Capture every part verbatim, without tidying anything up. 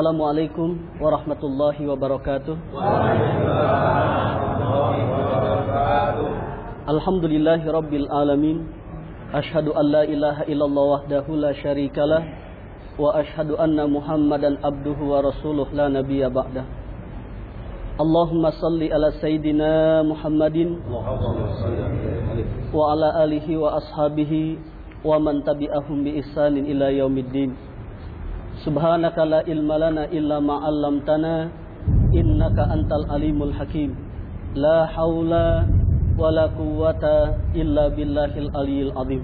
Assalamualaikum warahmatullahi wabarakatuh. Alhamdulillahi rabbil alamin. Ashhadu an la ilaha illallah wahdahu la syarikalah wa ashhadu anna Muhammadan abduhu wa rasuluh la nabiyya ba'dah. Allahumma salli ala sayyidina Muhammadin wa ala alihi wa ashabihi wa man tabi'ahum bi ihsanin ila yaumiddin. Subhanaka la ilma lana illa ma 'allamtana innaka antal alimul hakim. La haula wala quwwata illa billahil aliyil azim.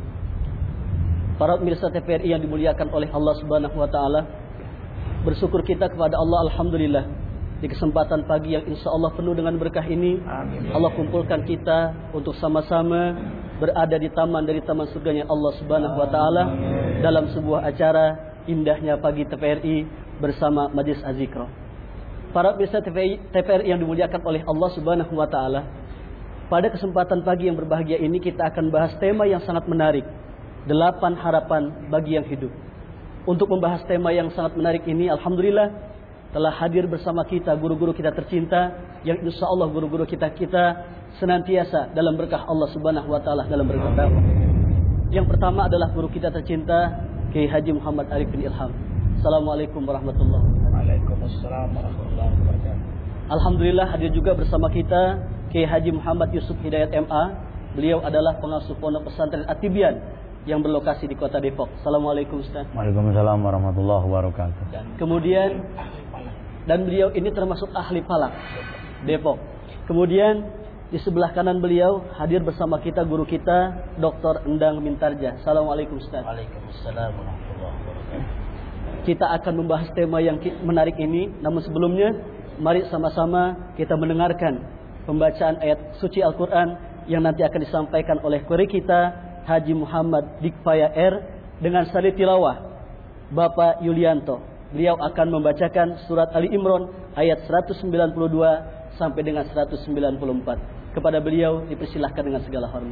Para pemirsa T V R I yang dimuliakan oleh Allah Subhanahu wa taala, bersyukur kita kepada Allah alhamdulillah di kesempatan pagi yang insyaallah penuh dengan berkah ini. Amin. Allah kumpulkan kita untuk sama-sama berada di taman dari taman surganya Allah Subhanahu wa taala dalam sebuah acara indahnya pagi T V R I bersama Majelis Az-Zikra. Para pemirsa T V R I yang dimuliakan oleh Allah Subhanahu wa taala, pada kesempatan pagi yang berbahagia ini kita akan bahas tema yang sangat menarik, delapan harapan bagi yang hidup. Untuk membahas tema yang sangat menarik ini, alhamdulillah telah hadir bersama kita guru-guru kita tercinta yang insyaallah guru-guru kita kita senantiasa dalam berkah Allah Subhanahu wa taala dalam berkah dakwah. Yang pertama adalah guru kita tercinta Kiai Haji Muhammad Arif bin Ilham. Assalamualaikum warahmatullahi wabarakatuh. Waalaikumsalam warahmatullahi wabarakatuh. Alhamdulillah hadir juga bersama kita Kiai Haji Muhammad Yusuf Hidayat M A. Beliau adalah pengasuh pondok pesantren At-Tibyan yang berlokasi di Kota Depok. Assalamualaikum Ustaz. Waalaikumsalam warahmatullahi wabarakatuh. Dan kemudian dan beliau ini termasuk ahli falak Depok. Kemudian di sebelah kanan beliau hadir bersama kita guru kita Doktor Endang Mintarja. Assalamualaikum Ustaz. Waalaikumsalam warahmatullahi wabarakatuh. Kita akan membahas tema yang menarik ini, namun sebelumnya mari sama-sama kita mendengarkan pembacaan ayat suci Al-Qur'an yang nanti akan disampaikan oleh qari kita Haji Muhammad Dikfaya R dengan salid tilawah Bapak Yulianto. Beliau akan membacakan surat Ali Imran ayat seratus sembilan puluh dua sampai dengan seratus sembilan puluh empat. Kepada beliau dipersilahkan dengan segala hormat.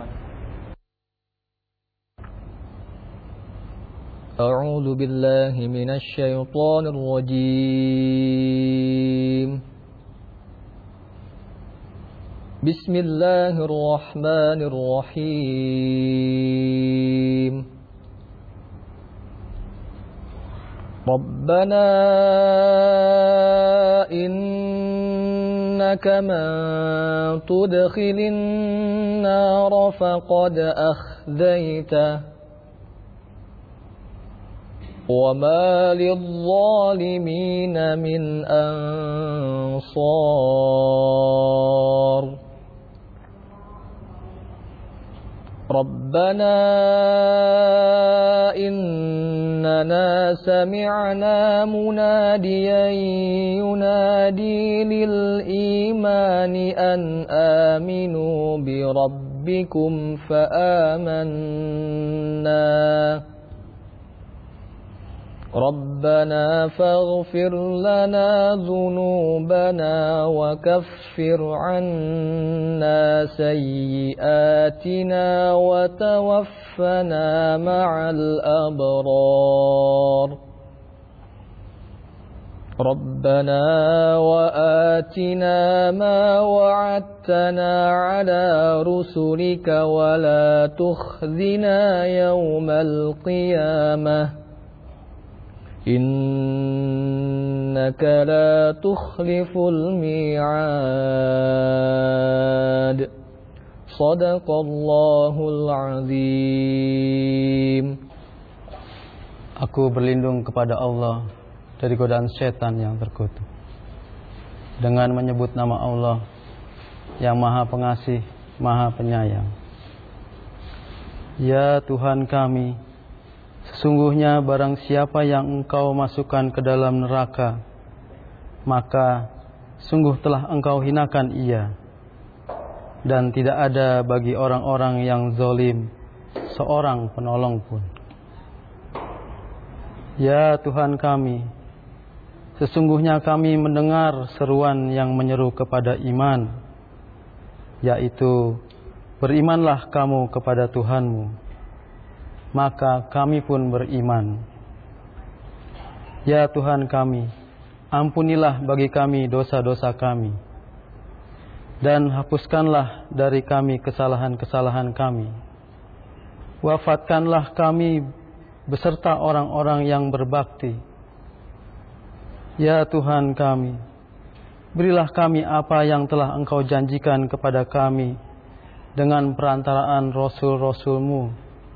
A'udzu billahi minasy syaithanir rajim. Bismillahirrahmanirrahim. Rabbana innaka man tudkhilin nar faqad akhzaitah wa ma lidh-dhalimin min ansar. Rabbana innana sami'na munadiyan yunadi lil imani an aminu bi rabbikum fa amanna. Rabbana faghfir lana dhunubana wa kaffir anna sayyiatina wa tawaffana ma'al abrar. Rabbana wa atina ma wa'adtana ala rusulika wa la tukhzina yawmal qiyamah. Innaka la tukhliful mi'ad. Shadaqallahul azim. Aku berlindung kepada Allah dari godaan setan yang terkutuk dengan menyebut nama Allah yang Maha Pengasih, Maha Penyayang. Ya Tuhan kami, sesungguhnya barang siapa yang Engkau masukkan ke dalam neraka, maka sungguh telah Engkau hinakan ia, dan tidak ada bagi orang-orang yang zalim seorang penolong pun. Ya Tuhan kami, sesungguhnya kami mendengar seruan yang menyeru kepada iman, yaitu berimanlah kamu kepada Tuhanmu, maka kami pun beriman. Ya Tuhan kami, ampunilah bagi kami dosa-dosa kami, dan hapuskanlah dari kami kesalahan-kesalahan kami. Wafatkanlah kami beserta orang-orang yang berbakti. Ya Tuhan kami, berilah kami apa yang telah Engkau janjikan kepada kami dengan perantaraan Rasul-Rasul-Mu.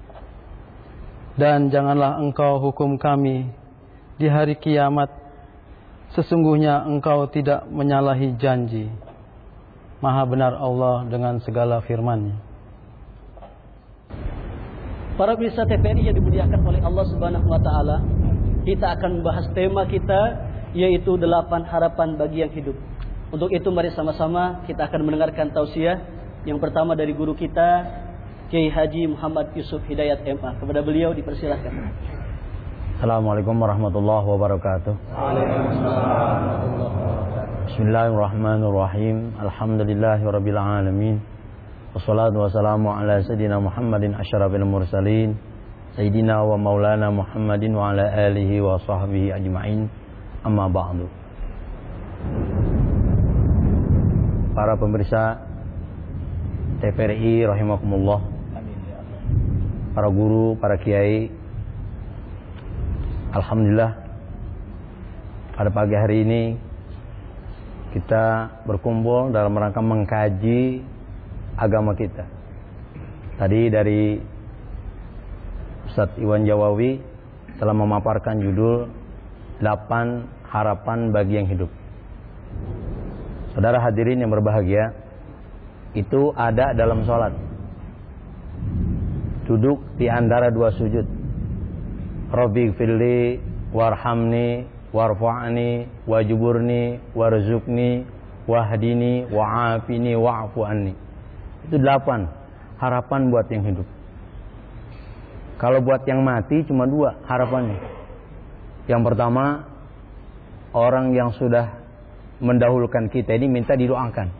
Dan janganlah Engkau hukum kami di hari kiamat. Sesungguhnya Engkau tidak menyalahi janji. Maha benar Allah dengan segala firman-Nya. Para pemirsa T V R I yang dimuliakan oleh Allah Subhanahu wa taala, kita akan membahas tema kita, yaitu delapan harapan bagi yang hidup. Untuk itu mari sama-sama kita akan mendengarkan tausiah yang pertama dari guru kita, Kiai Haji Muhammad Yusuf Hidayat M A. Kepada beliau dipersilahkan. Assalamualaikum warahmatullahi wabarakatuh. Bismillahirrahmanirrahim. Alhamdulillahirabbil alamin. Wassalatu wassalamu ala sayidina Muhammadin asyrafil mursalin, sayyidina wa maulana Muhammadin wa ala alihi wa sahbihi ajmain. Amma ba'du. Para pemirsa T V R I rahimakumullah, para guru, para kiai, alhamdulillah pada pagi hari ini kita berkumpul dalam rangka mengkaji agama kita. Tadi dari Ustadz Iwan Jawawi telah memaparkan judul delapan harapan bagi yang hidup. Saudara hadirin yang berbahagia, itu ada dalam sholat. Duduk di antara dua sujud. Rabbi firli warhamni warfa'ni wajuburni warzukni wahdini wa'afini wa'fu anni. Itu delapan harapan buat yang hidup. Kalau buat yang mati cuma dua harapannya. Yang pertama, orang yang sudah mendahulukan kita ini minta didoakan.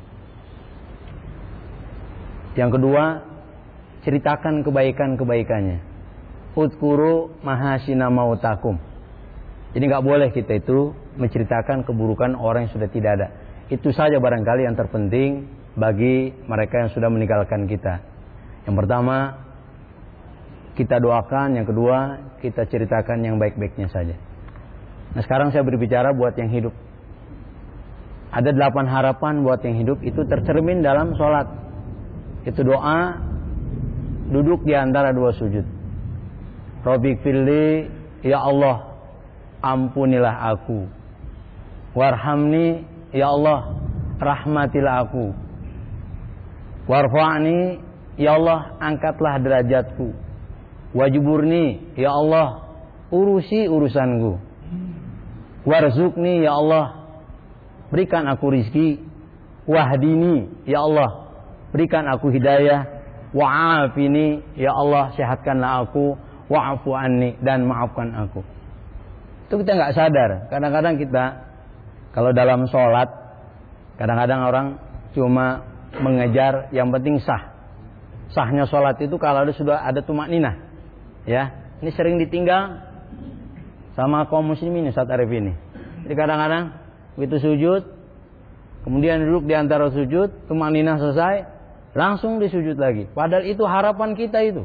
Yang kedua, ceritakan kebaikan-kebaikannya. Udkuru mahasina mautakum. Jadi nggak boleh kita itu menceritakan keburukan orang yang sudah tidak ada. Itu saja barangkali yang terpenting bagi mereka yang sudah meninggalkan kita. Yang pertama, kita doakan. Yang kedua, kita ceritakan yang baik-baiknya saja. Nah, sekarang saya berbicara buat yang hidup. Ada delapan harapan buat yang hidup, itu tercermin dalam sholat. Itu doa duduk di antara dua sujud. Rabbi firli, ya Allah, ampunilah aku. Warhamni, ya Allah, rahmatilah aku. Warfa'ni, ya Allah, angkatlah derajatku. Wajuburni, ya Allah, urusi urusanku. Warzukni, ya Allah, berikan aku rizki. Wahdini, ya Allah, berikan aku hidayah. Wa'afini, ya Allah, sehatkanlah aku. Wa'fu anni, dan maafkan aku. Itu kita nggak sadar. Kadang-kadang kita kalau dalam sholat, kadang-kadang orang cuma mengejar yang penting sah. Sahnya sholat itu kalau sudah ada tumakninah. Ya, ini sering ditinggal sama kaum muslimin Ustaz Arif ini. Jadi kadang-kadang begitu sujud, kemudian duduk di antara sujud, tumakninah selesai, langsung disujud lagi. Padahal itu harapan kita itu.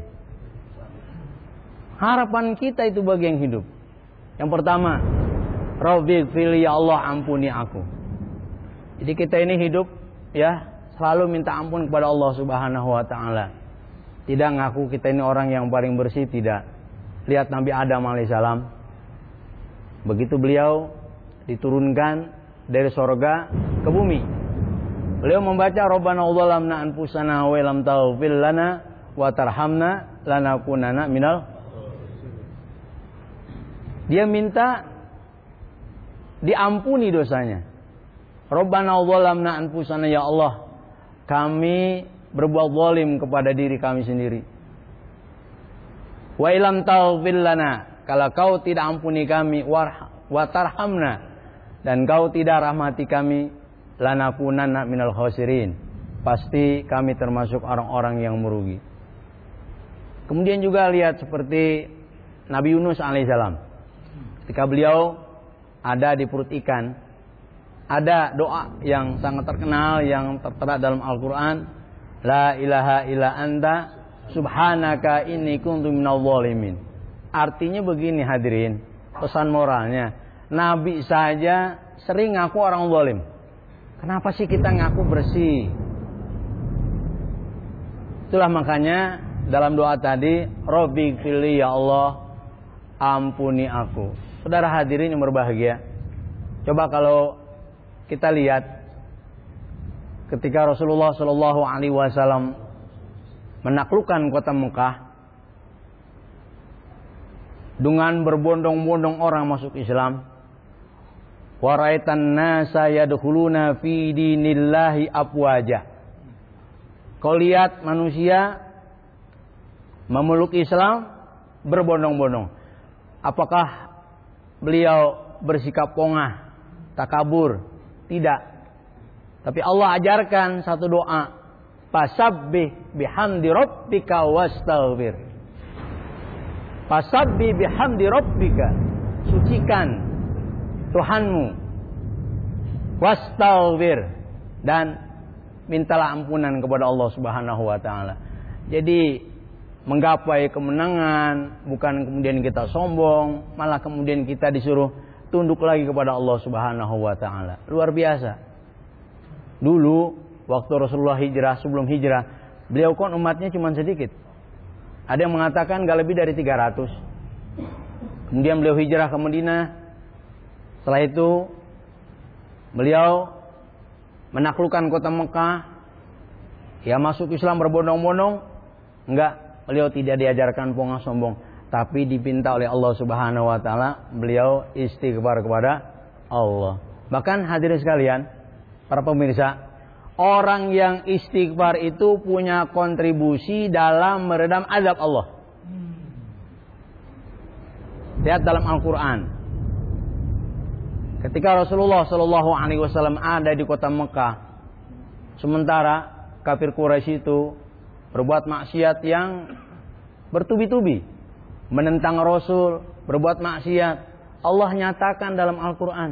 Harapan kita itu bagi yang hidup. Yang pertama, Rabbi fili, ya Allah, ampuni aku. Jadi kita ini hidup ya selalu minta ampun kepada Allah Subhanahu wa taala. Tidak ngaku kita ini orang yang paling bersih, tidak. Lihat Nabi Adam alaihissalam. Begitu beliau diturunkan dari sorga ke bumi, beliau membaca Rabbana zalamna anfusana wa lam taghfir lana wa tarhamna lanakunanna minal. Dia minta diampuni dosanya. Rabbana zalamna anfusana, ya Allah, kami berbuat zalim kepada diri kami sendiri. Wa ilam taghfir lana, kalau kau tidak ampuni kami, wa tarhamna, dan kau tidak rahmati kami, lanakunanna minal khasirin, pasti kami termasuk orang-orang yang merugi. Kemudian juga lihat seperti Nabi Yunus alaihissalam. Ketika beliau ada di perut ikan. Ada doa yang sangat terkenal yang tertera dalam Al-Quran. La ilaha illa anta subhanaka inni kuntu minadh dhalimin. Artinya begini hadirin, pesan moralnya. Nabi saja sering ngaku orang zalim. Kenapa sih kita ngaku bersih? Itulah makanya dalam doa tadi, Rabbighfirli ya Allah, ampuni aku. Saudara hadirin yang berbahagia, coba kalau kita lihat ketika Rasulullah Shallallahu Alaihi Wasallam menaklukkan kota Mekah dengan berbondong-bondong orang masuk Islam. Waraitan nasa yadkhuluna fi dinillahi afwaja. Kau lihat manusia memeluk Islam berbondong-bondong. Apakah beliau bersikap pongah, takabur? Tidak. Tapi Allah ajarkan satu doa. Fasabbih bihamdi rabbika wastaghfir. Fasabbih bihamdi rabbika. Sucikan Tuhanmu. Wastaghfir. Dan mintalah ampunan kepada Allah Subhanahu wa taala. Jadi menggapai kemenangan bukan kemudian kita sombong, malah kemudian kita disuruh tunduk lagi kepada Allah Subhanahu wa taala. Luar biasa. Dulu waktu Rasulullah hijrah, sebelum hijrah, beliau kan umatnya cuma sedikit. Ada yang mengatakan gak lebih dari tiga ratus. Kemudian beliau hijrah ke Madinah. Setelah itu beliau menaklukkan kota Mekah. Ya masuk Islam berbondong-bondong. Enggak, beliau tidak diajarkan pongah sombong. Tapi dipinta oleh Allah Subhanahu wa taala beliau istighfar kepada Allah. Bahkan hadirin sekalian, para pemirsa, orang yang istighfar itu punya kontribusi dalam meredam azab Allah. Lihat dalam Al-Quran. Ketika Rasulullah Shallallahu Alaihi Wasallam ada di kota Mekah, sementara kafir Quraisy itu berbuat maksiat yang bertubi-tubi. Menentang Rasul, berbuat maksiat. Allah nyatakan dalam Al-Quran,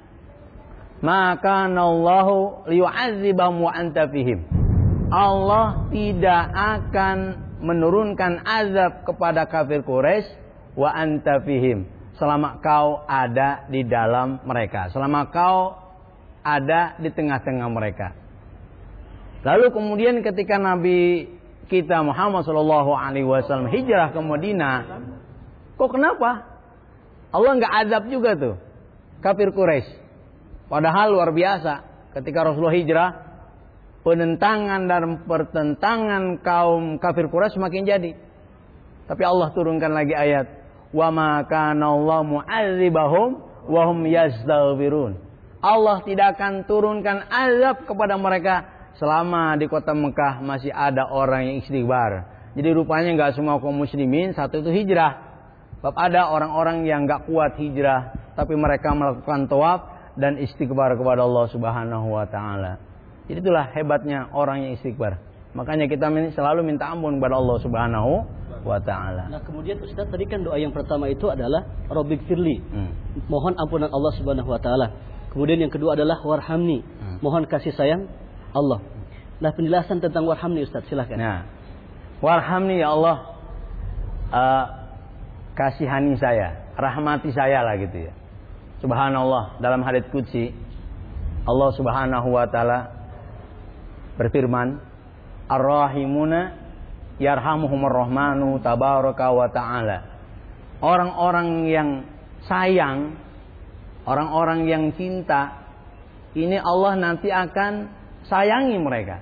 maka Allahu liyu'adzibahum wa anta fihim. Allah tidak akan menurunkan azab kepada kafir Quraisy wa anta fihim, selama kau ada di dalam mereka, selama kau ada di tengah-tengah mereka. Lalu kemudian ketika Nabi kita Muhammad Shallallahu Alaihi Wasallam hijrah ke Madinah, kok kenapa Allah nggak azab juga tuh kafir Quraisy? Padahal luar biasa ketika Rasulullah hijrah, penentangan dan pertentangan kaum kafir Quraisy makin jadi. Tapi Allah turunkan lagi ayat, wa ma kana Allahu mu'adzibahum wa hum yastaghfirun. Allah tidak akan turunkan azab kepada mereka selama di kota Mekah masih ada orang yang istighfar. Jadi rupanya nggak semua kaum muslimin satu itu hijrah. Sebab ada orang-orang yang nggak kuat hijrah, tapi mereka melakukan tawaf dan istighfar kepada Allah Subhanahu wa taala. Jadi itulah hebatnya orang yang istighfar. Makanya kita selalu minta ampun kepada Allah Subhanahu wa taala. Nah, kemudian Ustaz tadi kan doa yang pertama itu adalah Rabbighfirli. Hmm. Mohon ampunan Allah Subhanahu wa taala. Kemudian yang kedua adalah warhamni. Hmm. Mohon kasih sayang Allah. Nah, penjelasan tentang warhamni Ustaz, silakan. Nah, warhamni ya Allah, uh, kasihani saya, rahmati saya lah gitu ya. Subhanallah, dalam hadits qudsi Allah Subhanahu wa taala berfirman, Ar-Rahimuna yarhamuhumur rahmanu tabaraka wa ta'ala. Orang-orang yang sayang, orang-orang yang cinta, ini Allah nanti akan sayangi mereka.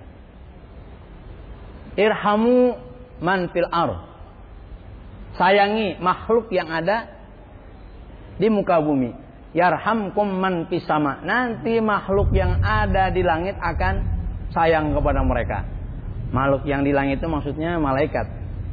Irhamu man fil ardh. Sayangi makhluk yang ada di muka bumi. Yarhamkum man fis sama. Nanti makhluk yang ada di langit akan sayang kepada mereka. Makhluk yang di langit itu maksudnya malaikat.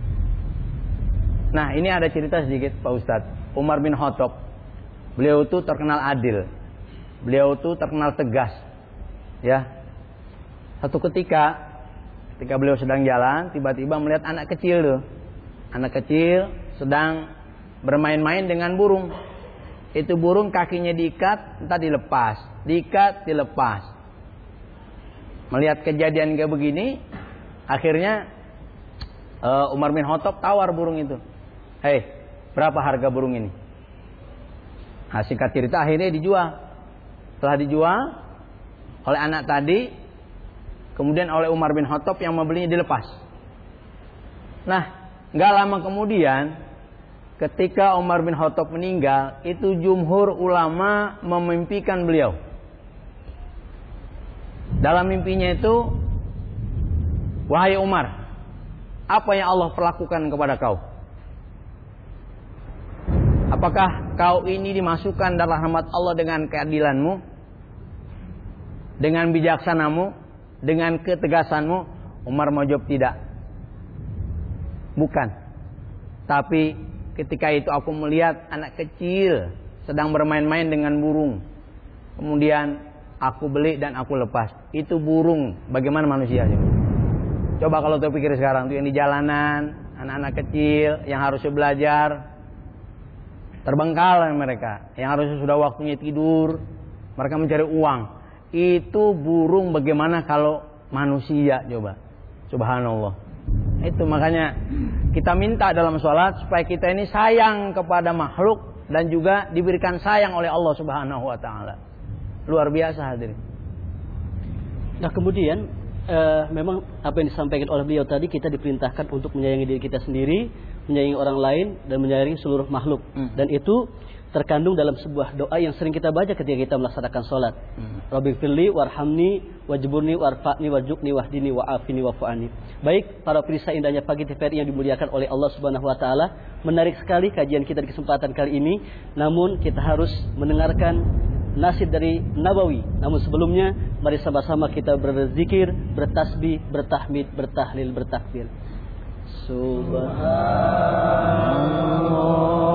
Nah, ini ada cerita sedikit Pak Ustadz. Umar bin Khattab, beliau itu terkenal adil. Beliau itu terkenal tegas. Ya. Satu ketika, ketika beliau sedang jalan, tiba-tiba melihat anak kecil tuh. Anak kecil sedang bermain-main dengan burung. Itu burung kakinya diikat, entah dilepas, diikat, dilepas. Melihat kejadian kayak begini, akhirnya uh, Umar bin Khattab tawar burung itu. Hei, berapa harga burung ini? Nah, singkat cerita akhirnya dijual. Setelah dijual oleh anak tadi, kemudian oleh Umar bin Khattab yang membelinya dilepas. Nah, nggak lama kemudian, ketika Umar bin Khattab meninggal, itu jumhur ulama memimpikan beliau. Dalam mimpinya itu, wahai Umar, apa yang Allah perlakukan kepada kau? Apakah kau ini dimasukkan dalam rahmat Allah dengan keadilanmu, dengan bijaksanamu, dengan ketegasanmu? Umar menjawab tidak. Bukan. Tapi ketika itu aku melihat anak kecil sedang bermain-main dengan burung. Kemudian aku beli dan aku lepas. Itu burung. Bagaimana manusia? Coba kalau kita pikir sekarang tuh yang di jalanan, anak-anak kecil yang harusnya belajar, terbengkalai mereka, yang harusnya sudah waktunya tidur, mereka mencari uang. Itu burung, bagaimana kalau manusia? Coba. Subhanallah. Itu makanya kita minta dalam sholat supaya kita ini sayang kepada makhluk dan juga diberikan sayang oleh Allah Subhanahu wa taala. Luar biasa hadirin. Nah, kemudian uh, memang apa yang disampaikan oleh beliau tadi, kita diperintahkan untuk menyayangi diri kita sendiri, menyayangi orang lain, dan menyayangi seluruh makhluk. Hmm. Dan itu terkandung dalam sebuah doa yang sering kita baca ketika kita melaksanakan sholat. Hmm. Rabbighfirli warhamni wajburni warfa'ni wajukni wahdini wa'afini wa'fu'ani. Baik para pemirsa indahnya pagi T V R I yang dimuliakan oleh Allah Subhanahu wa taala, menarik sekali kajian kita di kesempatan kali ini. Namun kita harus mendengarkan nasib dari Nabawi. Namun sebelumnya mari sama-sama kita berzikir, bertasbih, bertahmid, bertahlil, bertakbir. Subhanallah.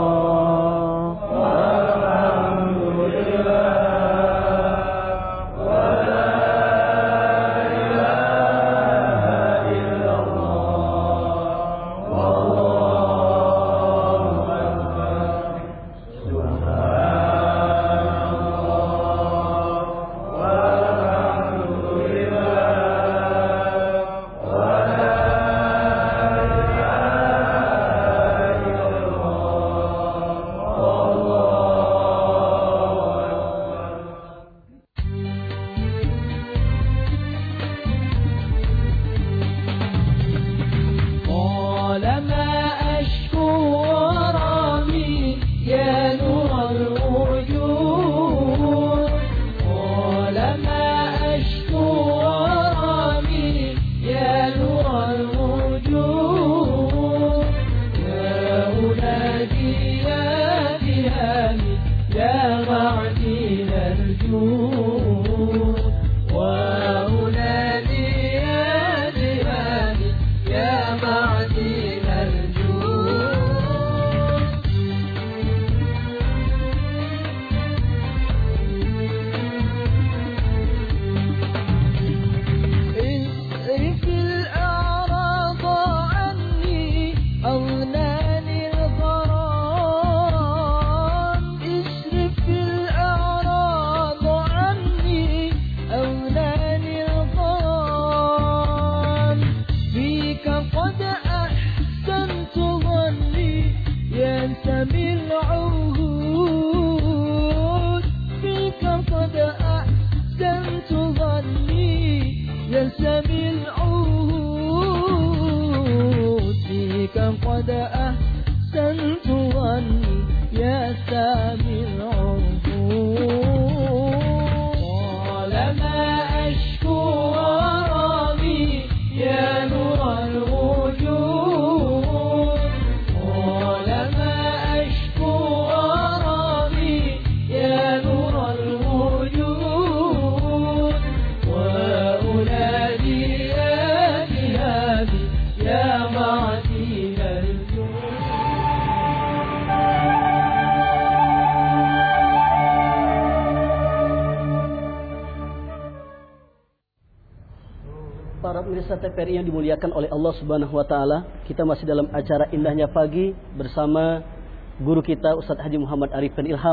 T V R I yang dimuliakan oleh Allah Subhanahu wa taala, kita masih dalam acara Indahnya Pagi bersama guru kita Ustadz Haji Muhammad Arifin Ilham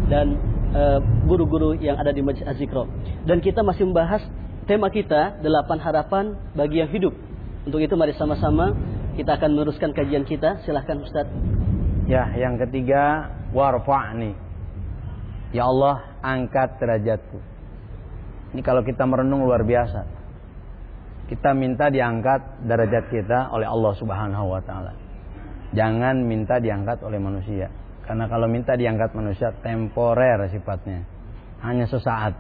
dan uh, guru-guru yang ada di Majlis Az-Zikra. Dan kita masih membahas tema kita, delapan harapan bagi yang hidup. Untuk itu mari sama-sama kita akan meneruskan kajian kita. Silahkan Ustaz. Ya, yang ketiga, warfa'ni. Ya Allah, angkat derajatku. Ini kalau kita merenung luar biasa. Kita minta diangkat derajat kita oleh Allah Subhanahu wa taala. Jangan minta diangkat oleh manusia. Karena kalau minta diangkat manusia temporer sifatnya. Hanya sesaat.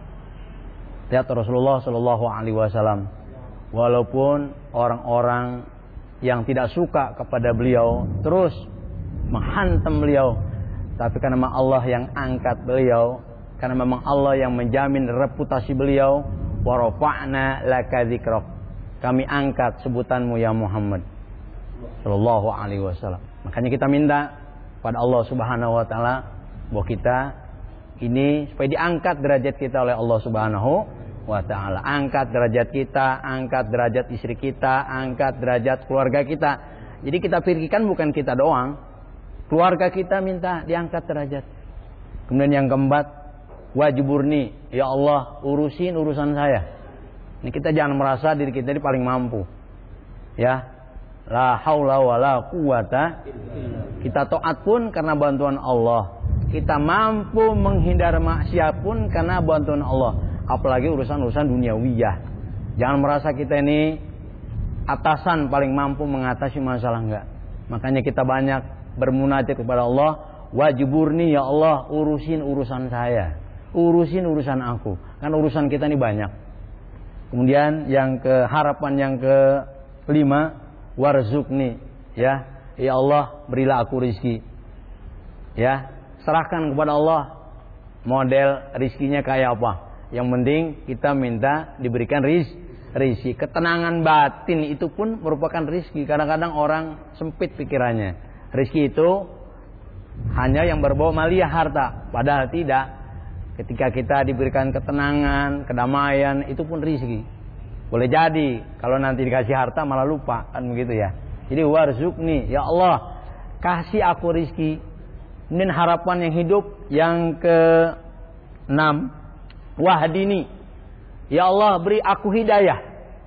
Lihat Rasulullah Shallallahu alaihi wasallam. Walaupun orang-orang yang tidak suka kepada beliau terus menghantam beliau, tapi karena memang Allah yang angkat beliau, karena memang Allah yang menjamin reputasi beliau, wa rafa'na laka dzikrak. Kami angkat sebutanmu ya Muhammad sallallahu alaihi wasallam. Makanya kita minta pada Allah Subhanahu wa taala bahwa kita ini supaya diangkat derajat kita oleh Allah Subhanahu wa taala. Angkat derajat kita, angkat derajat istri kita, angkat derajat keluarga kita. Jadi kita pikirkan bukan kita doang, keluarga kita minta diangkat derajat. Kemudian yang keempat, wajiburni, ya Allah urusin urusan saya. Ini kita jangan merasa diri kita ini paling mampu. Ya. La haula wala quwata. Kita taat pun karena bantuan Allah. Kita mampu menghindar maksiat pun karena bantuan Allah. Apalagi urusan-urusan duniawiyah. Jangan merasa kita ini atasan paling mampu mengatasi masalah, enggak. Makanya kita banyak bermunajat kepada Allah, wajiburni ya Allah urusin urusan saya, urusin urusan aku. Kan urusan kita ini banyak. Kemudian yang ke harapan yang kelima, warzukni, ya, ya Allah berilah aku rizki, ya, serahkan kepada Allah model rizkinya kayak apa. Yang penting kita minta diberikan riz, rizki. Ketenangan batin itu pun merupakan rizki. Kadang-kadang orang sempit pikirannya. Rizki itu hanya yang berbau maliyah harta, padahal tidak. Ketika kita diberikan ketenangan, kedamaian, itu pun rizki. Boleh jadi kalau nanti dikasih harta malah lupa, kan begitu ya. Jadi warzukni, ya Allah kasih aku rizki. Kemudian harapan yang hidup yang ke enam, wahdini, ya Allah beri aku hidayah.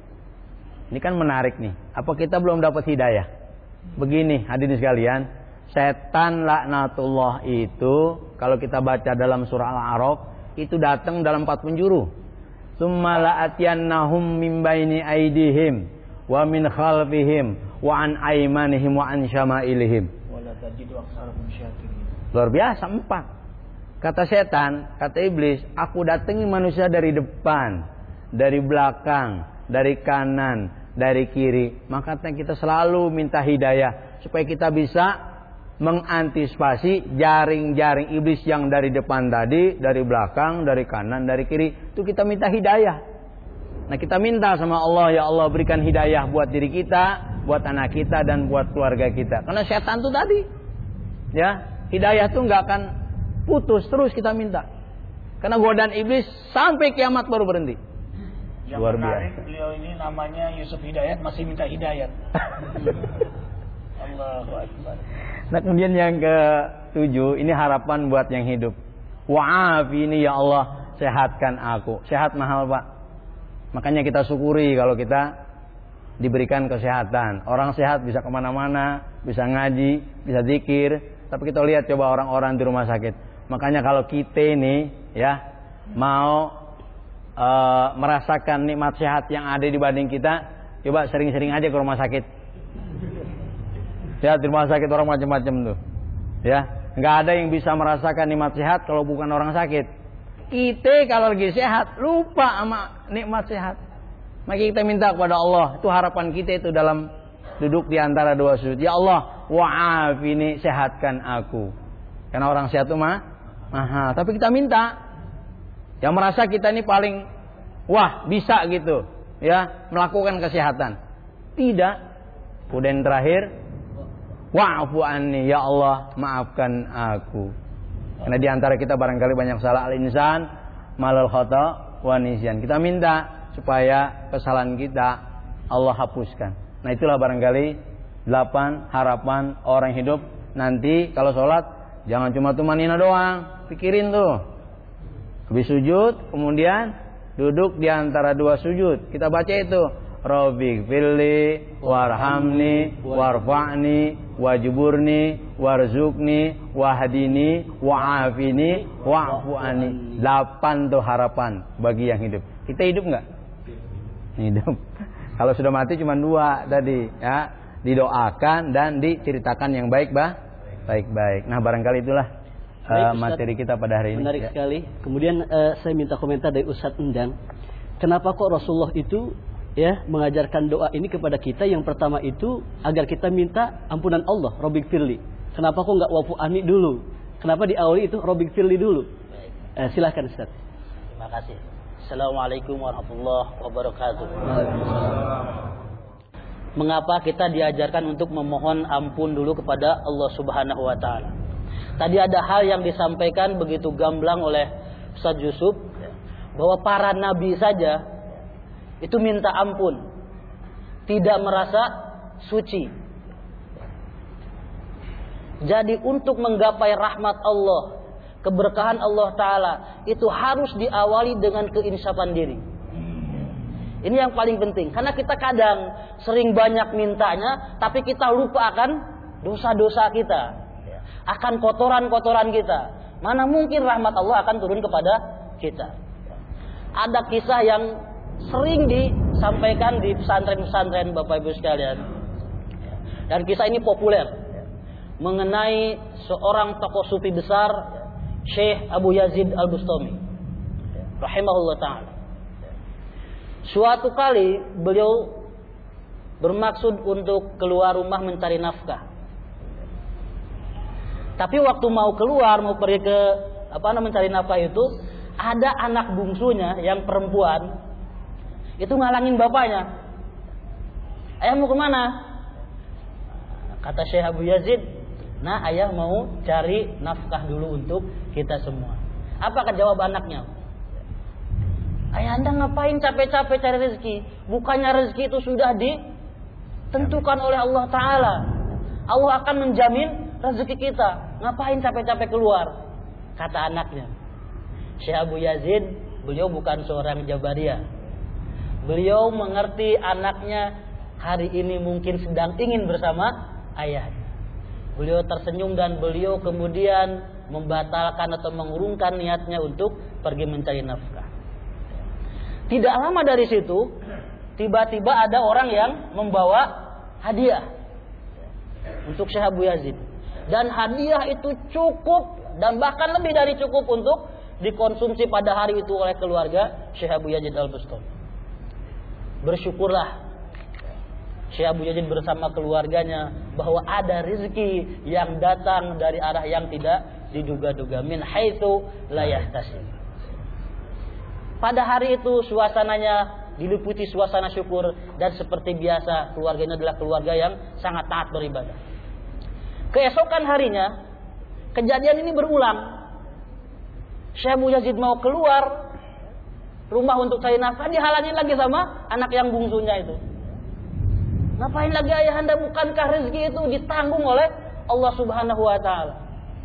Ini kan menarik nih. Apa kita belum dapat hidayah? Begini hadirin sekalian, setan laknatullah itu kalau kita baca dalam surah Al-A'raf itu datang dalam empat penjuru. Tsumma la'atiyannahum min baini aydihim wa min khalfihim wa an aymanihim wa an syama'ilihim. Wala tajidu aktsarahum syakirin. Luar biasa, empat. Kata setan, kata iblis, aku datangi manusia dari depan, dari belakang, dari kanan, dari kiri. Maka kita selalu minta hidayah supaya kita bisa mengantisipasi jaring-jaring iblis yang dari depan tadi, dari belakang, dari kanan, dari kiri. Itu kita minta hidayah. Nah kita minta sama Allah, ya Allah berikan hidayah buat diri kita, buat anak kita, dan buat keluarga kita. Karena setan itu tadi, ya, hidayah itu nggak akan putus, terus kita minta. Karena godaan iblis sampai kiamat baru berhenti. Yang luar biasa. Beliau ini namanya Yusuf Hidayat, masih minta hidayat. Allahu Akbar. Nah kemudian yang ke tujuh, ini harapan buat yang hidup. Wa'afini ya Allah, sehatkan aku. Sehat mahal Pak. Makanya kita syukuri kalau kita diberikan kesehatan. Orang sehat bisa kemana-mana, bisa ngaji, bisa zikir. Tapi kita lihat coba orang-orang di rumah sakit. Makanya kalau kita ini ya mau e, merasakan nikmat sehat yang ada dibanding kita, coba sering-sering aja ke rumah sakit. Ya di rumah sakit orang macam-macam tuh, ya nggak ada yang bisa merasakan nikmat sehat kalau bukan orang sakit. Kita kalau lagi sehat lupa sama nikmat sehat. Maka kita minta kepada Allah, itu harapan kita itu dalam duduk di antara dua sujud. Ya Allah, wa'afini, sehatkan aku. Karena orang sehat itu mah mahal. Tapi kita minta, yang merasa kita ini paling wah bisa gitu, ya melakukan kesehatan. Tidak. Kemudian terakhir, wa'fu anni, ya Allah maafkan aku. Karena di antara kita barangkali banyak salah, al-insan malal khata wa nisyan. Kita minta supaya kesalahan kita Allah hapuskan. Nah itulah barangkali delapan harapan orang hidup nanti kalau sholat Jangan cuma tumanina doang, pikirin tuh. Habis sujud, kemudian duduk di antara dua sujud. Kita baca itu, Rabbighfirli warhamni warfa'ni wajburni warzuqni wahdini wa'afini wa'fu anni. Delapan tuh harapan bagi yang hidup. Kita hidup enggak? Hidup. Kalau sudah mati cuma dua tadi, ya. Didoakan dan diceritakan yang baik, bah. Baik-baik. Nah, barangkali itulah uh, Baik, materi kita pada hari ini. Menarik ya. sekali. Kemudian uh, saya minta komentar dari Ustadz Endang. Kenapa kok Rasulullah itu ya mengajarkan doa ini kepada kita? Yang pertama itu agar kita minta ampunan Allah, Rabbighfirli. Kenapa kok enggak wafu ani dulu? Kenapa diawali itu Rabbighfirli dulu? Uh, silakan Ustadz. Terima kasih. Assalamualaikum warahmatullahi wabarakatuh. Mengapa kita diajarkan untuk memohon ampun dulu kepada Allah Subhanahu wa taala? Tadi ada hal yang disampaikan begitu gamblang oleh Ustaz Yusuf, bahwa para nabi saja itu minta ampun, tidak merasa suci. Jadi untuk menggapai rahmat Allah, keberkahan Allah taala, itu harus diawali dengan keinsapan diri. Ini yang paling penting. Karena kita kadang sering banyak mintanya, tapi kita lupa akan dosa-dosa kita, akan kotoran-kotoran kita. Mana mungkin rahmat Allah akan turun kepada kita. Ada kisah yang sering disampaikan di pesantren-pesantren Bapak Ibu sekalian. Dan kisah ini populer. Mengenai seorang tokoh sufi besar, Syekh Abu Yazid Al-Bustami rahimahullah ta'ala. Suatu kali beliau bermaksud untuk keluar rumah mencari nafkah. Tapi waktu mau keluar, mau pergi ke apa namanya mencari nafkah itu, ada anak bungsunya yang perempuan itu ngalangin bapaknya. Ayah mau kemana? Kata Syekh Abu Yazid, nah ayah mau cari nafkah dulu untuk kita semua. Apa jawab anaknya? Ayah anda ngapain capek-capek cari rezeki? Bukannya rezeki itu sudah ditentukan oleh Allah Ta'ala. Allah akan menjamin rezeki kita. Ngapain capek-capek keluar? Kata anaknya. Syekh Abu Yazid, beliau bukan seorang Jabariyah. Beliau mengerti anaknya hari ini mungkin sedang ingin bersama ayahnya. Beliau tersenyum dan beliau kemudian membatalkan atau mengurungkan niatnya untuk pergi mencari nafkah. Tidak lama dari situ, tiba-tiba ada orang yang membawa hadiah untuk Syekh Abu Yazid. Dan hadiah itu cukup dan bahkan lebih dari cukup untuk dikonsumsi pada hari itu oleh keluarga Syekh Abu Yazid Al-Bustami. Bersyukurlah Syekh Abu Yazid bersama keluarganya bahwa ada rezeki yang datang dari arah yang tidak diduga-duga, min haitsu la yahtasib. Pada hari itu suasananya diliputi suasana syukur dan seperti biasa keluarganya adalah keluarga yang sangat taat beribadah. Keesokan harinya kejadian ini berulang. Syekh Abu Yazid mau keluar rumah untuk cari nafkah, dihalangin lagi sama anak yang bungsunya itu. Ngapain lagi ayah anda? Bukankah rezeki itu ditanggung oleh Allah Subhanahu wa taala?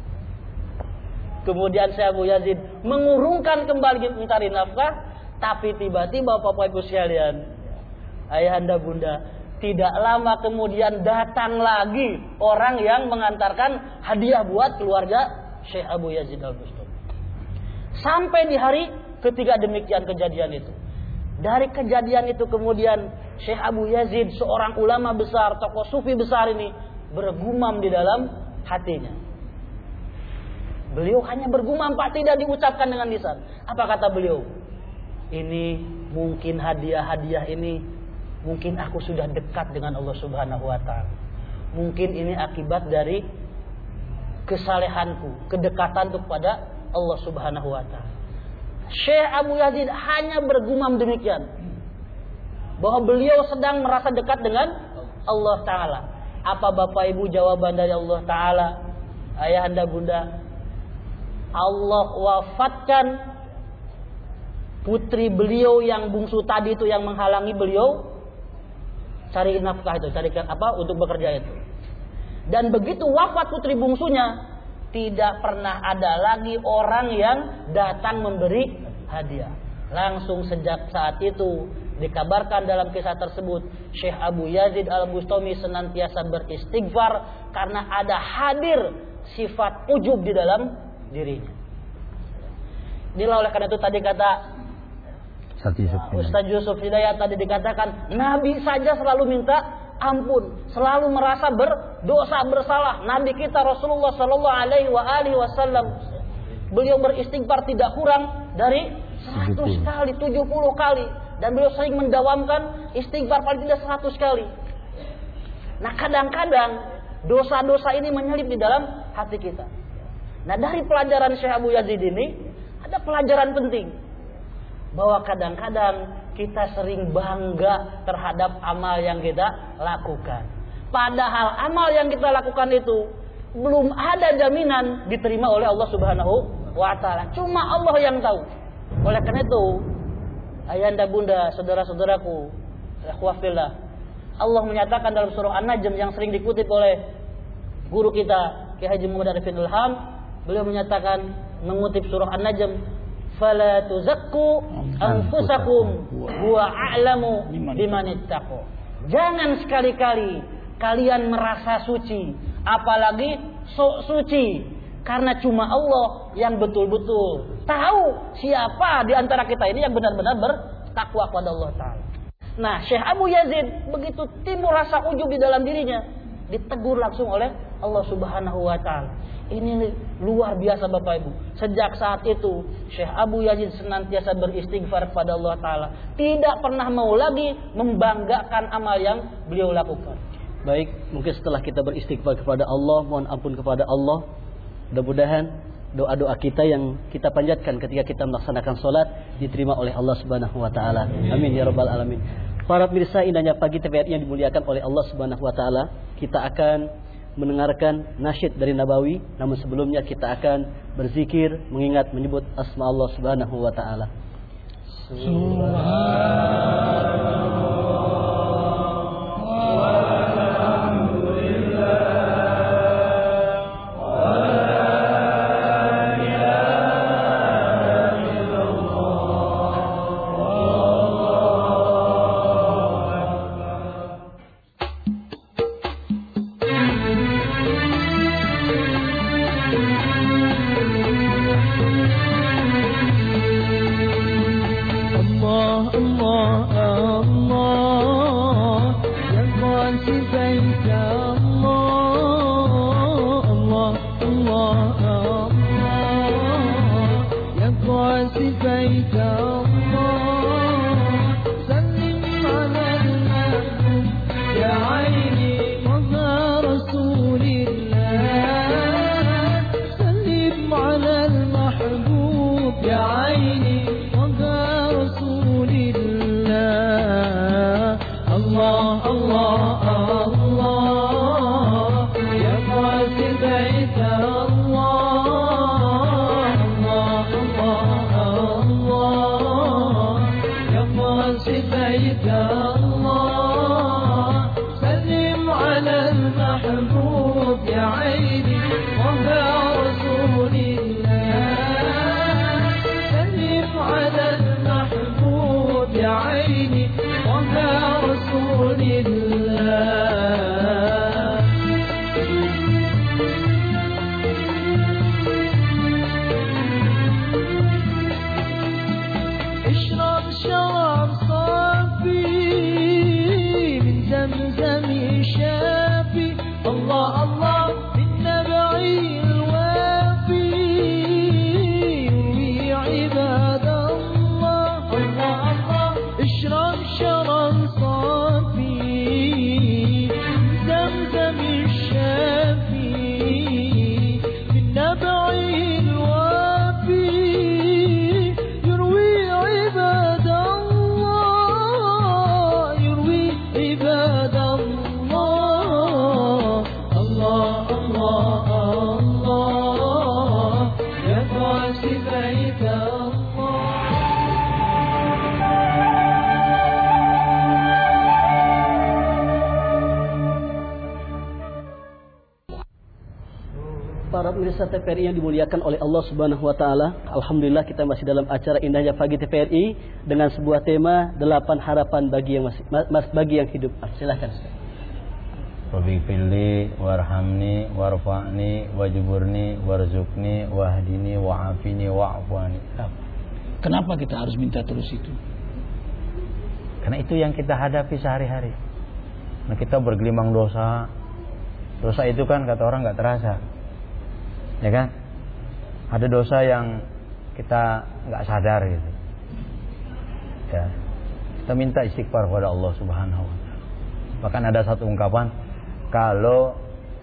Kemudian Syekh Abu Yazid mengurungkan kembali mencari nafkah, tapi tiba-tiba Bapak Ibu sekalian, ayah anda bunda, tidak lama kemudian datang lagi orang yang mengantarkan hadiah buat keluarga Syekh Abu Yazid Al-Bustami. Sampai di hari ketiga demikian kejadian itu. Dari kejadian itu kemudian Syekh Abu Yazid, seorang ulama besar, tokoh sufi besar ini, bergumam di dalam hatinya. Beliau hanya bergumam, Pak, tidak diucapkan dengan lisan. Apa kata beliau? Ini mungkin hadiah-hadiah ini, mungkin aku sudah dekat dengan Allah Subhanahu wa taala. Mungkin ini akibat dari kesalehanku, kedekatanku kepada Allah Subhanahu wa taala. Syekh Abu Yazid hanya bergumam demikian, bahwa beliau sedang merasa dekat dengan Allah Ta'ala. Apa Bapak Ibu jawaban dari Allah Ta'ala? Ayah anda bunda, Allah wafatkan putri beliau yang bungsu tadi itu yang menghalangi beliau cari nafkah itu, cari apa untuk bekerja itu. Dan begitu wafat putri bungsunya, tidak pernah ada lagi orang yang datang memberi hadiah. Langsung sejak saat itu dikabarkan dalam kisah tersebut, Syekh Abu Yazid Al-Bustami senantiasa beristighfar karena ada hadir sifat ujub di dalam dirinya. Inilah oleh karena itu tadi kata Ustaz Yusuf Hidayat tadi dikatakan, Nabi saja selalu minta ampun, selalu merasa berdosa bersalah. Nabi kita Rasulullah Sallallahu Alaihi Wasallam, beliau beristighfar tidak kurang dari seratus kali, tujuh puluh kali, dan beliau sering mendawamkan istighfar paling tidak seratus kali. Nah, kadang-kadang dosa-dosa ini menyelip di dalam hati kita. Nah, dari pelajaran Syekh Abu Yazid ini ada pelajaran penting, bahwa kadang-kadang kita sering bangga terhadap amal yang kita lakukan. Padahal amal yang kita lakukan itu belum ada jaminan diterima oleh Allah Subhanahu wa taala. Cuma Allah yang tahu. Oleh karena itu, ayahanda bunda, saudara-saudaraku, ikhwah fillah, Allah menyatakan dalam surah An-Najm yang sering dikutip oleh guru kita Ki Haji Muhammad Arifin Ilham, beliau menyatakan mengutip surah An-Najm, fala tuzakku anfusakum huwa a'lamu bimanittaqu. Jangan sekali-kali kalian merasa suci, apalagi sok suci, karena cuma Allah yang betul-betul tahu siapa di antara kita ini yang benar-benar bertakwa kepada Allah Ta'ala. Nah, Syekh Abu Yazid begitu timbul rasa ujub di dalam dirinya, ditegur langsung oleh Allah Subhanahu wa taala. Ini luar biasa Bapak Ibu. Sejak saat itu Syekh Abu Yazid senantiasa beristighfar kepada Allah Ta'ala, tidak pernah mau lagi membanggakan amal yang beliau lakukan. Baik, mungkin setelah kita beristighfar kepada Allah, mohon ampun kepada Allah, mudah-mudahan doa-doa kita yang kita panjatkan ketika kita melaksanakan sholat diterima oleh Allah Subhanahu wa taala. Amin ya rabbal alamin. Para pemirsa indahnya pagi T V R I yang dimuliakan oleh Allah Subhanahu wa taala, kita akan mendengarkan nasyid dari Nabawi, namun sebelumnya kita akan berzikir mengingat menyebut asma Allah Subhanahu wa taala. para pemirsa T V R I yang dimuliakan oleh Allah Subhanahu wa taala. Alhamdulillah kita masih dalam acara indahnya pagi T V R I dengan sebuah tema delapan harapan bagi yang masih mas, bagi yang hidup. Silakan. Rabbi firli warhamni warfa'ni wajburni warzuqni wahdini wa'afini wa'afwani. Kenapa kita harus minta terus itu? Karena itu yang kita hadapi sehari-hari. Nah, kita bergelimang dosa. Dosa itu kan kata orang nggak terasa, ya kan? Ada dosa yang kita nggak sadar gitu. Ya, kita minta istighfar kepada Allah Subhanahu Wa Taala. Bahkan ada satu ungkapan, kalau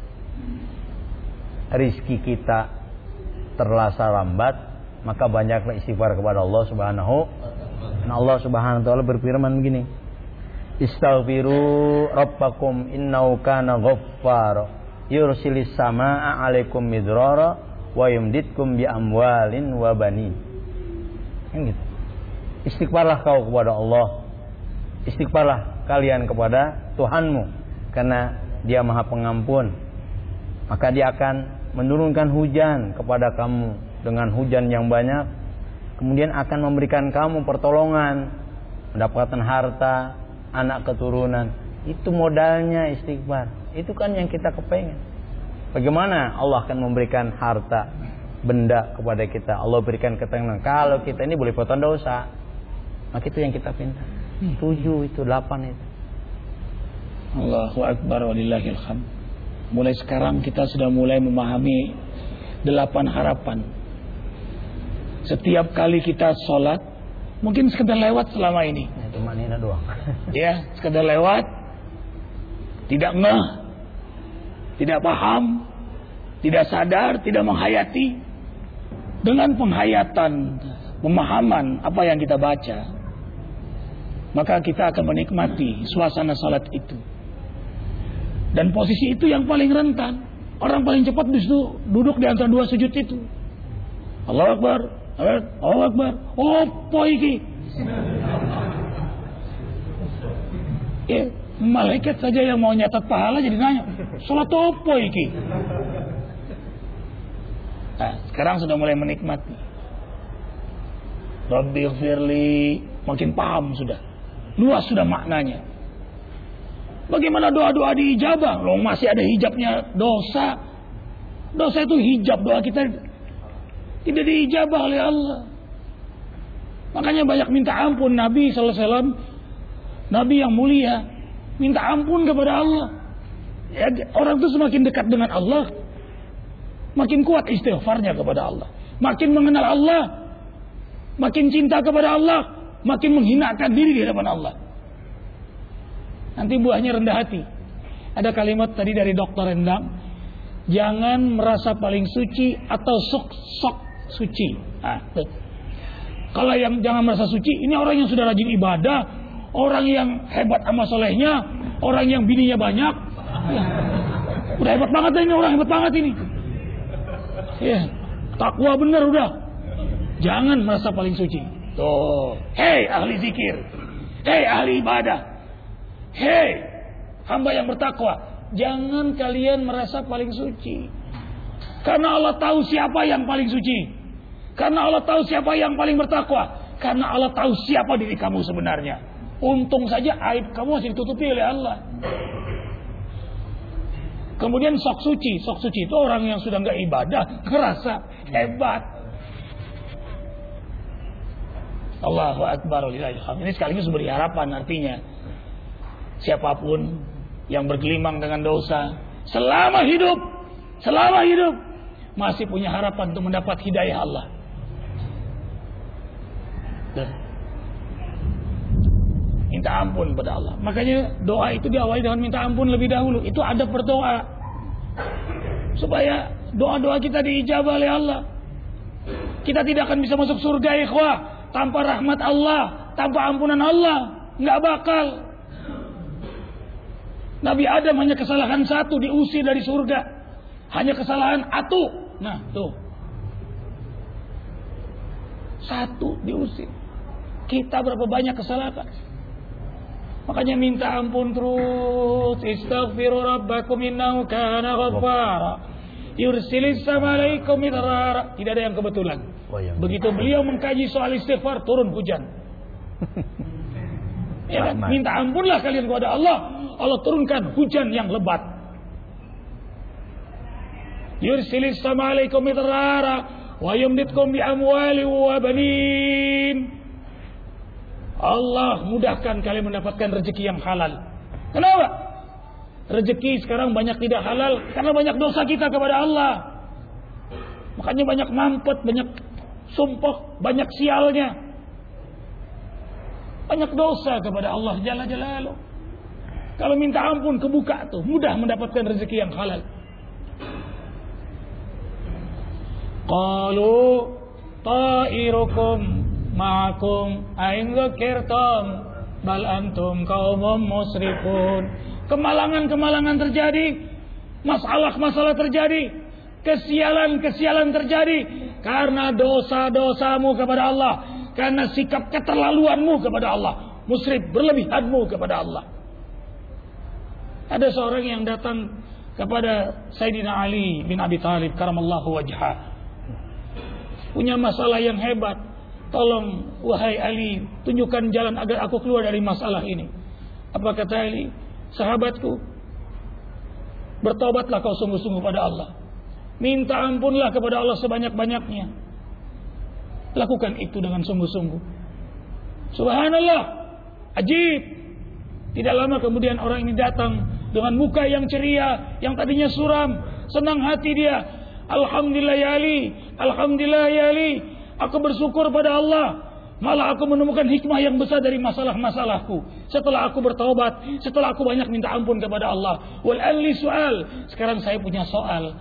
rizki kita terlasa lambat, maka banyaklah istighfar kepada Allah Subhanahu. Nah, Allah Subhanahu Wa Taala berfirman begini. Istaghfiru rabbakum innahu kana ghaffara yursilis samaa'a 'alaikum midrara wa yumditkum bi amwalin wa banin. Kan gitu. Istighfarlah kau kepada Allah. Istighfarlah kalian kepada Tuhanmu karena Dia Maha Pengampun. Maka Dia akan menurunkan hujan kepada kamu dengan hujan yang banyak. Kemudian akan memberikan kamu pertolongan, mendapatkan harta, anak keturunan. Itu modalnya istighfar. Itu kan yang kita kepengen. Bagaimana Allah akan memberikan harta, benda kepada kita. Allah berikan ketenangan. Kalau kita ini boleh potong dosa, maka itu yang kita pinta. Tujuh itu, delapan itu. Allahu Akbar walillahil hamd. Mulai sekarang kita sudah mulai memahami delapan harapan. Setiap kali kita sholat, mungkin sekedar lewat selama ini. Cuma ini doang. Ya, sekedar lewat, tidak ngeh, tidak paham, tidak sadar, tidak menghayati. Dengan penghayatan, pemahaman apa yang kita baca, maka kita akan menikmati suasana salat itu. Dan posisi itu yang paling rentan. Orang paling cepat disitu duduk di antara dua sujud itu. Allahu Akbar, Allahu Akbar. Opo iki? Ya, malaikat saja yang mau nyatat pahala jadi nanya, salat opo iki? Nah, sekarang sudah mulai menikmati. Rabbighfirli, makin paham sudah. Luas sudah maknanya. Bagaimana doa-doa diijabah? Loh, masih ada hijabnya dosa. Dosa itu hijab, doa kita tidak diijabah oleh Allah. Makanya banyak minta ampun Nabi sallallahu alaihi wasallam. Nabi yang mulia minta ampun kepada Allah. Ya, orang itu semakin dekat dengan Allah, makin kuat istighfarnya kepada Allah. Makin mengenal Allah, makin cinta kepada Allah, makin menghinakan diri di hadapan Allah. Nanti buahnya rendah hati. Ada kalimat tadi dari Doktor Endang, jangan merasa paling suci atau sok-sok suci. Nah, kalau yang jangan merasa suci, ini orang yang sudah rajin ibadah, orang yang hebat amal solehnya, orang yang bininya banyak. Ya, udah hebat banget ini, orang hebat banget ini. Ya, takwa bener udah. Jangan merasa paling suci. Tuh, hei ahli zikir, hei ahli ibadah, hei hamba yang bertakwa, jangan kalian merasa paling suci. Karena Allah tahu siapa yang paling suci. Karena Allah tahu siapa yang paling bertakwa. Karena Allah tahu siapa diri kamu sebenarnya. Untung saja aib kamu masih ditutupi oleh Allah. Kemudian sok suci. Sok suci itu orang yang sudah nggak ibadah, ngerasa hebat. Allahu Akbar. Ini sekaligus beri harapan artinya. Siapapun yang bergelimang dengan dosa, selama hidup, selama hidup masih punya harapan untuk mendapat hidayah Allah. Tuh. Minta ampun kepada Allah. Makanya doa itu diawali dengan minta ampun lebih dahulu. Itu ada berdoa supaya doa-doa kita diijabah oleh Allah. Kita tidak akan bisa masuk surga ikhwah tanpa rahmat Allah, tanpa ampunan Allah. Nggak bakal. Nabi Adam hanya kesalahan satu, diusir dari surga. Hanya kesalahan atu. Nah tuh, satu diusir. Kita berapa banyak kesalahan. Makanya minta ampun terus. Istaghfiru rabbakum innahu kana ghaffara Yursilis sama'alaikum midrara. Tidak ada yang kebetulan. Begitu beliau mengkaji soal istighfar, turun hujan. Ya, minta ampunlah kalian kepada Allah, Allah turunkan hujan yang lebat. Yursilis sama'alaikum midrara wa yumditkum bi amwali wa banin. Allah mudahkan kalian mendapatkan rezeki yang halal. Kenapa? Rezeki sekarang banyak tidak halal karena banyak dosa kita kepada Allah. Makanya banyak mampet, banyak sumpah, banyak sialnya. Banyak dosa kepada Allah Jalla Jalaluh. Kalau minta ampun kebuka tuh, mudah mendapatkan rezeki yang halal. Qalu ta'irukum ma'akum ain dzakirtum bal antum qaumum musrifun. Kemalangan-kemalangan terjadi, masalah-masalah terjadi, kesialan-kesialan terjadi karena dosa-dosamu kepada Allah, karena sikap keterlaluanmu kepada Allah, musrif, berlebihanmu kepada Allah. Ada seorang yang datang kepada Sayyidina Ali bin Abi Thalib karamallahu wajhah, punya masalah yang hebat. Tolong wahai Ali, tunjukkan jalan agar aku keluar dari masalah ini. Apa kata Ali? Sahabatku, bertobatlah kau sungguh-sungguh pada Allah. Minta ampunlah kepada Allah sebanyak-banyaknya. Lakukan itu dengan sungguh-sungguh. Subhanallah, ajib. Tidak lama kemudian orang ini datang dengan muka yang ceria, yang tadinya suram, senang hati dia. Alhamdulillah ya Ali, Alhamdulillah ya Ali, aku bersyukur pada Allah. Malah aku menemukan hikmah yang besar dari masalah-masalahku. Setelah aku bertaubat, setelah aku banyak minta ampun kepada Allah. Wal alli soal. Sekarang saya punya soal.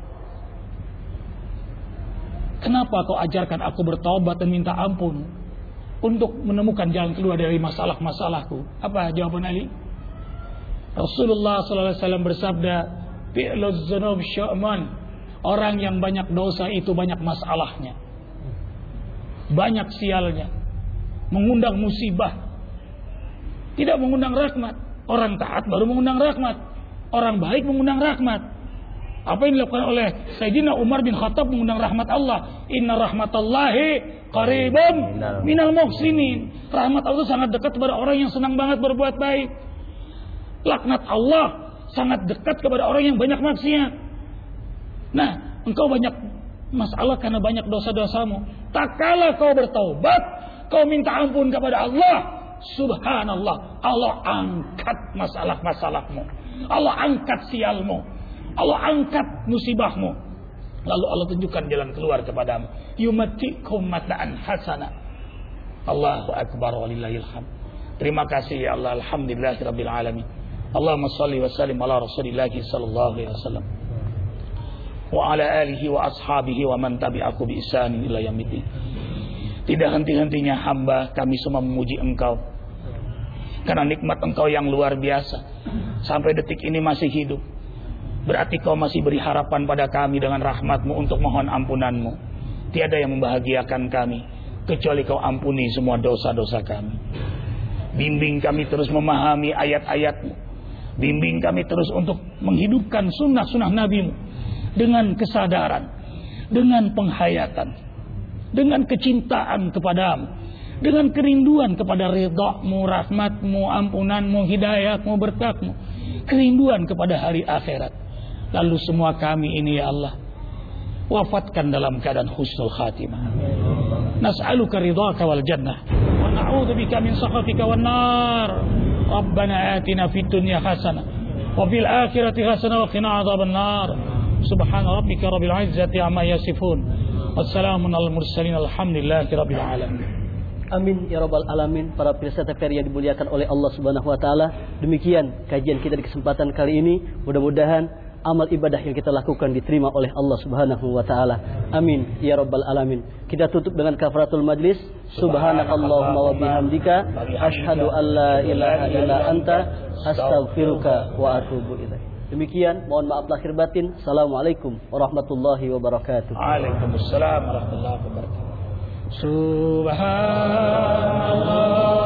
Kenapa kau ajarkan aku bertaubat dan minta ampun untuk menemukan jalan keluar dari masalah-masalahku? Apa jawaban Ali? Rasulullah sallallahu alaihi wasallam bersabda, "Fi'luz dzunub syu'man." Orang yang banyak dosa itu banyak masalahnya, banyak sialnya, mengundang musibah, tidak mengundang rahmat. Orang taat baru mengundang rahmat, orang baik mengundang rahmat. Apa yang dilakukan oleh Sayyidina Umar bin Khattab mengundang rahmat Allah. Inna rahmatallahi qaribun minal muhsinin. Rahmat Allah sangat dekat kepada orang yang senang banget berbuat baik. Laknat Allah sangat dekat kepada orang yang banyak maksiat. Nah, engkau banyak masalah karena banyak dosa-dosamu. Tak kala kau bertaubat, kau minta ampun kepada Allah, subhanallah, Allah angkat masalah-masalahmu, Allah angkat sialmu, Allah angkat musibahmu. Lalu Allah tunjukkan jalan keluar kepadamu. Yumatikum mata'an hasana. Allahu akbar walillahil hamd. Terima kasih ya Allah, alhamdulillahirabbil alamin. Allahumma shalli wa sallim ala Rasulillah sallallahu alaihi wasallam wa ala alihi wa ashabihi wa man tabi'ahu bi ihsanin ila yaumiddin. Tidak henti-hentinya hamba kami semua memuji Engkau karena nikmat Engkau yang luar biasa. Sampai detik ini masih hidup, berarti Kau masih beri harapan pada kami dengan rahmat-Mu untuk mohon ampunan-Mu. Tiada yang membahagiakan kami kecuali Kau ampuni semua dosa-dosa kami. Bimbing kami terus memahami ayat-ayat-Mu, bimbing kami terus untuk menghidupkan sunnah-sunnah Nabi-Mu dengan kesadaran, dengan penghayatan, dengan kecintaan kepadamu, dengan kerinduan kepada ridha-Mu, rahmat-Mu, ampunan-Mu, hidayat-Mu, berkat-Mu, kerinduan kepada hari akhirat. Lalu semua kami ini ya Allah, wafatkan dalam keadaan husnul khatimah. Nas'aluka ridhaka wal jannah wa na'udzubika min sakhatika wan nar. Rabbana atina fid dunya hasanah wa fil akhirati hasanah wa qina adzaban nar. Subhana rabbika rabbil izzati amma yasifun. Wassalamun alal mursalin alhamdulillahi rabbil alamin. Amin ya rabbal alamin. Para pemirsa T V R yang dimuliakan oleh Allah Subhanahu wa taala, demikian kajian kita di kesempatan kali ini. Mudah-mudahan amal ibadah yang kita lakukan diterima oleh Allah Subhanahu wa taala. Amin ya rabbal alamin. Kita tutup dengan kafaratul majlis. Subhanakallahumma wa bihamdika asyhadu an la ilaha illa anta astaghfiruka wa atubu ilaik. Demikian, mohon maaf lahir batin. Assalamualaikum warahmatullahi wabarakatuh. Waalaikumsalam warahmatullahi wabarakatuh. Subhanallah.